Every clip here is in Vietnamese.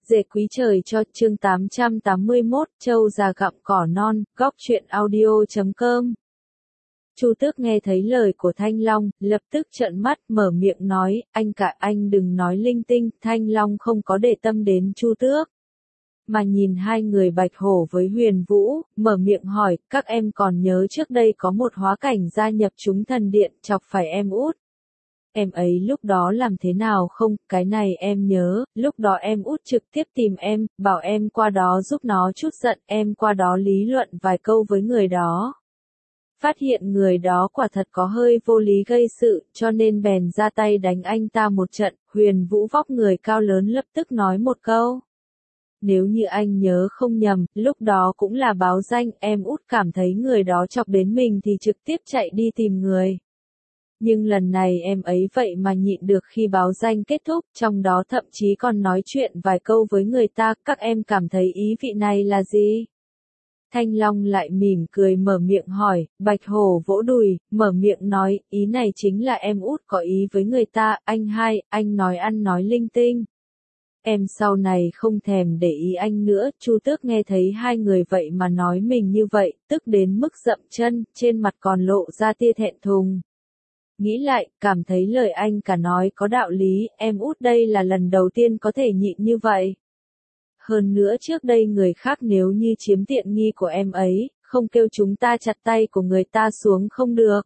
Dệ quý trời cho chương 881, Trâu già gặm cỏ non, góc truyện audio.com. Chu Tước nghe thấy lời của Thanh Long, lập tức trợn mắt, mở miệng nói, anh cả anh đừng nói linh tinh. Thanh Long không có để tâm đến Chu Tước, mà nhìn hai người Bạch Hổ với Huyền Vũ, mở miệng hỏi, các em còn nhớ trước đây có một hóa cảnh gia nhập chúng thần điện, chọc phải em út. Em ấy lúc đó làm thế nào không? Cái này em nhớ, lúc đó em út trực tiếp tìm em, bảo em qua đó giúp nó chút giận, em qua đó lý luận vài câu với người đó. Phát hiện người đó quả thật có hơi vô lý gây sự, cho nên bèn ra tay đánh anh ta một trận. Huyền Vũ vóc người cao lớn lập tức nói một câu. Nếu như anh nhớ không nhầm, lúc đó cũng là báo danh, em út cảm thấy người đó chọc đến mình thì trực tiếp chạy đi tìm người. Nhưng lần này em ấy vậy mà nhịn được khi báo danh kết thúc, trong đó thậm chí còn nói chuyện vài câu với người ta, các em cảm thấy ý vị này là gì? Thanh Long lại mỉm cười mở miệng hỏi, Bạch Hổ vỗ đùi, mở miệng nói, ý này chính là em út có ý với người ta, anh hai, anh nói ăn nói linh tinh. Em sau này không thèm để ý anh nữa. Chu Tước nghe thấy hai người vậy mà nói mình như vậy, tức đến mức dậm chân, trên mặt còn lộ ra tia thẹn thùng. Nghĩ lại, cảm thấy lời anh cả nói có đạo lý, em út đây là lần đầu tiên có thể nhịn như vậy. Hơn nữa trước đây người khác nếu như chiếm tiện nghi của em ấy, không kêu chúng ta chặt tay của người ta xuống không được.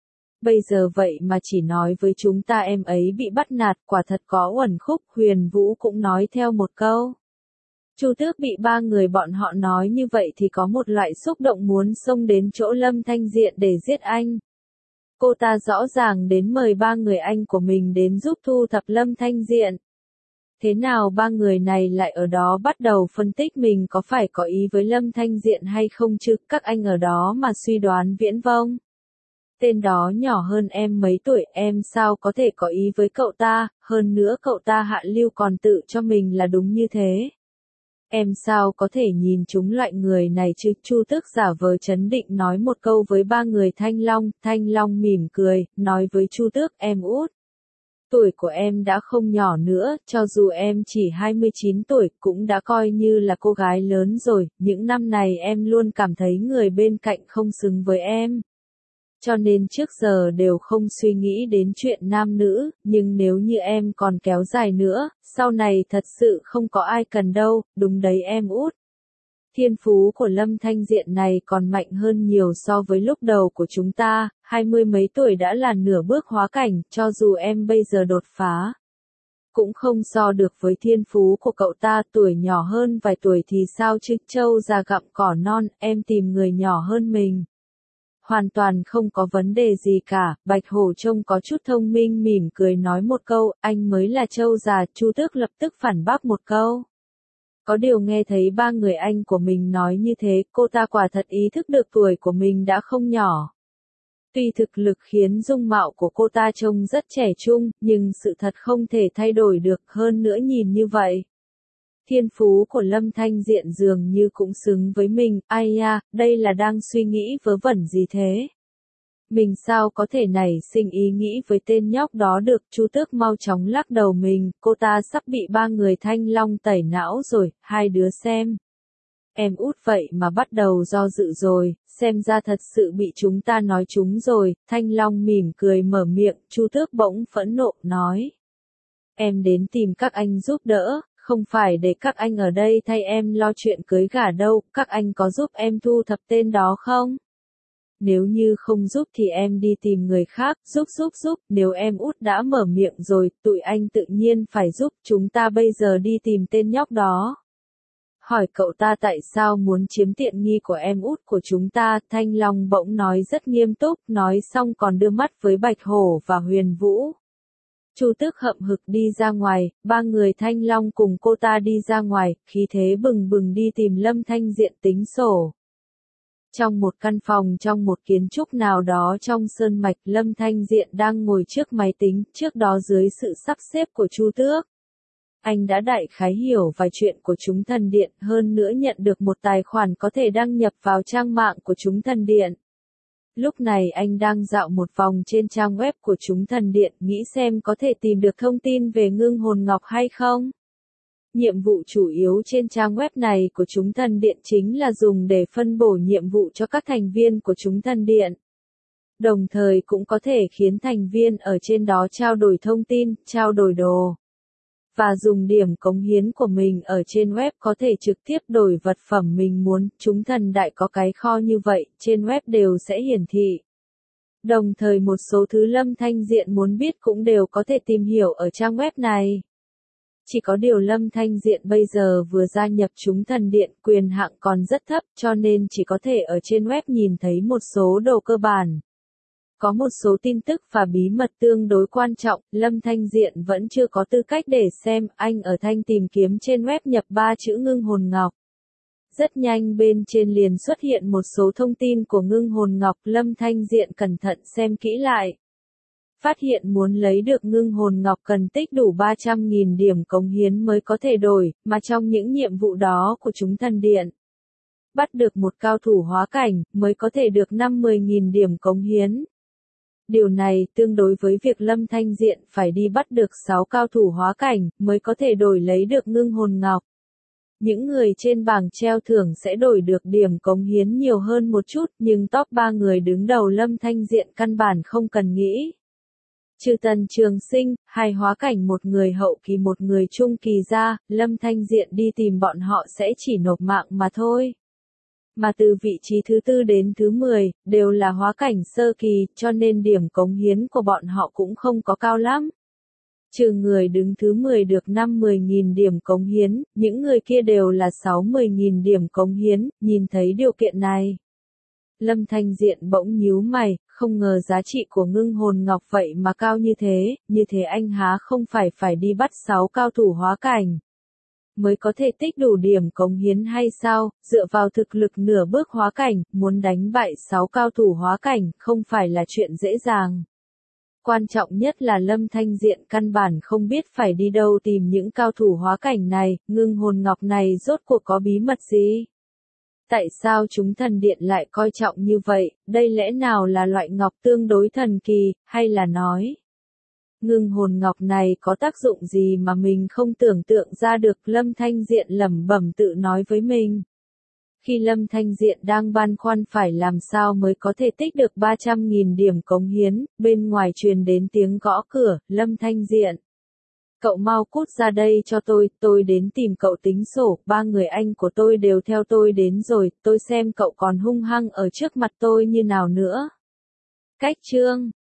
Bây giờ vậy mà chỉ nói với chúng ta em ấy bị bắt nạt, quả thật có uẩn khúc. Huyền Vũ cũng nói theo một câu. Chu Tước bị ba người bọn họ nói như vậy thì có một loại xúc động muốn xông đến chỗ Lâm Thanh Diện để giết anh. Cô ta rõ ràng đến mời ba người anh của mình đến giúp thu thập Lâm Thanh Diện. Thế nào ba người này lại ở đó bắt đầu phân tích mình có phải có ý với Lâm Thanh Diện hay không chứ, các anh ở đó mà suy đoán viễn vông. Tên đó nhỏ hơn em mấy tuổi, em sao có thể có ý với cậu ta, hơn nữa cậu ta hạ lưu còn tự cho mình là đúng như thế. Em sao có thể nhìn chúng loại người này chứ? Chu Tước giả vờ trấn định nói một câu với ba người Thanh Long mỉm cười, nói với Chu Tước, em út. Tuổi của em đã không nhỏ nữa, cho dù em chỉ 29 tuổi cũng đã coi như là cô gái lớn rồi, những năm này em luôn cảm thấy người bên cạnh không xứng với em. Cho nên trước giờ đều không suy nghĩ đến chuyện nam nữ, nhưng nếu như em còn kéo dài nữa, sau này thật sự không có ai cần đâu, đúng đấy em út. Thiên phú của Lâm Thanh Diện này còn mạnh hơn nhiều so với lúc đầu của chúng ta, 20 mấy tuổi đã là nửa bước hóa cảnh, cho dù em bây giờ đột phá. Cũng không so được với thiên phú của cậu ta, tuổi nhỏ hơn vài tuổi thì sao chứ, trâu già gặm cỏ non, em tìm người nhỏ hơn mình. Hoàn toàn không có vấn đề gì cả. Bạch Hổ trông có chút thông minh mỉm cười nói một câu, anh mới là trâu già. Chu Tước lập tức phản bác một câu. Có điều nghe thấy ba người anh của mình nói như thế, cô ta quả thật ý thức được tuổi của mình đã không nhỏ. Tuy thực lực khiến dung mạo của cô ta trông rất trẻ trung, nhưng sự thật không thể thay đổi được, hơn nữa nhìn như vậy. Thiên phú của Lâm Thanh Diện dường như cũng xứng với mình, ai ya, đây là đang suy nghĩ vớ vẩn gì thế? Mình sao có thể nảy sinh ý nghĩ với tên nhóc đó được? Chu Tước mau chóng lắc đầu mình, cô ta sắp bị ba người Thanh Long tẩy não rồi, hai đứa xem. Em út vậy mà bắt đầu do dự rồi, xem ra thật sự bị chúng ta nói trúng rồi. Thanh Long mỉm cười mở miệng, Chu Tước bỗng phẫn nộ, nói. Em đến tìm các anh giúp đỡ. Không phải để các anh ở đây thay em lo chuyện cưới gả đâu, các anh có giúp em thu thập tên đó không? Nếu như không giúp thì em đi tìm người khác, giúp, nếu em út đã mở miệng rồi, tụi anh tự nhiên phải giúp, chúng ta bây giờ đi tìm tên nhóc đó. Hỏi cậu ta tại sao muốn chiếm tiện nghi của em út của chúng ta, Thanh Long bỗng nói rất nghiêm túc, nói xong còn đưa mắt với Bạch Hổ và Huyền Vũ. Chu Tước hậm hực đi ra ngoài, ba người Thanh Long cùng cô ta đi ra ngoài, khí thế bừng bừng đi tìm Lâm Thanh Diện tính sổ. Trong một căn phòng trong một kiến trúc nào đó trong sơn mạch, Lâm Thanh Diện đang ngồi trước máy tính, trước đó dưới sự sắp xếp của Chu Tước. Anh đã đại khái hiểu vài chuyện của chúng thần điện, hơn nữa nhận được một tài khoản có thể đăng nhập vào trang mạng của chúng thần điện. Lúc này anh đang dạo một vòng trên trang web của chúng thần điện, nghĩ xem có thể tìm được thông tin về Ngưng Hồn Ngọc hay không. Nhiệm vụ chủ yếu trên trang web này của chúng thần điện chính là dùng để phân bổ nhiệm vụ cho các thành viên của chúng thần điện. Đồng thời cũng có thể khiến thành viên ở trên đó trao đổi thông tin, trao đổi đồ. Và dùng điểm cống hiến của mình ở trên web có thể trực tiếp đổi vật phẩm mình muốn. Chúng thần đại có cái kho như vậy, trên web đều sẽ hiển thị. Đồng thời một số thứ Lâm Thanh Diện muốn biết cũng đều có thể tìm hiểu ở trang web này. Chỉ có điều Lâm Thanh Diện bây giờ vừa gia nhập chúng thần điện, quyền hạn còn rất thấp, cho nên chỉ có thể ở trên web nhìn thấy một số đồ cơ bản. Có một số tin tức và bí mật tương đối quan trọng, Lâm Thanh Diện vẫn chưa có tư cách để xem. Anh ở thanh tìm kiếm trên web nhập 3 chữ Ngưng Hồn Ngọc. Rất nhanh bên trên liền xuất hiện một số thông tin của Ngưng Hồn Ngọc. Lâm Thanh Diện cẩn thận xem kỹ lại. Phát hiện muốn lấy được Ngưng Hồn Ngọc cần tích đủ 300.000 điểm cống hiến mới có thể đổi, mà trong những nhiệm vụ đó của chúng thần điện, bắt được một cao thủ hóa cảnh mới có thể được 50.000 điểm cống hiến. Điều này tương đối với việc Lâm Thanh Diện phải đi bắt được 6 cao thủ hóa cảnh mới có thể đổi lấy được Ngưng Hồn Ngọc. Những người trên bảng treo thưởng sẽ đổi được điểm cống hiến nhiều hơn một chút, nhưng top 3 người đứng đầu Lâm Thanh Diện căn bản không cần nghĩ. Trừ Tần Trường Sinh, 2 hóa cảnh, một người hậu kỳ một người trung kỳ ra, Lâm Thanh Diện đi tìm bọn họ sẽ chỉ nộp mạng mà thôi. Mà từ vị trí thứ 4 đến thứ 10, đều là hóa cảnh sơ kỳ, cho nên điểm cống hiến của bọn họ cũng không có cao lắm. Trừ người đứng thứ 10 được 50.000 điểm cống hiến, những người kia đều là 60.000 điểm cống hiến. Nhìn thấy điều kiện này, Lâm Thanh Diện bỗng nhíu mày, không ngờ giá trị của Ngưng Hồn Ngọc vậy mà cao như thế anh há không phải đi bắt 6 cao thủ hóa cảnh mới có thể tích đủ điểm cống hiến hay sao? Dựa vào thực lực nửa bước hóa cảnh, muốn đánh bại 6 cao thủ hóa cảnh không phải là chuyện dễ dàng. Quan trọng nhất là Lâm Thanh Diện căn bản không biết phải đi đâu tìm những cao thủ hóa cảnh này. Ngưng Hồn Ngọc này rốt cuộc có bí mật gì? Tại sao chúng thần điện lại coi trọng như vậy? Đây lẽ nào là loại ngọc tương đối thần kỳ, hay là nói Ngưng Hồn Ngọc này có tác dụng gì mà mình không tưởng tượng ra được? Lâm Thanh Diện lẩm bẩm tự nói với mình. Khi Lâm Thanh Diện đang băn khoăn phải làm sao mới có thể tích được 300.000 điểm cống hiến, bên ngoài truyền đến tiếng gõ cửa. Lâm Thanh Diện, cậu mau cút ra đây cho tôi đến tìm cậu tính sổ. 3 người anh của tôi đều theo tôi đến rồi, tôi xem cậu còn hung hăng ở trước mặt tôi như nào nữa. Cách chương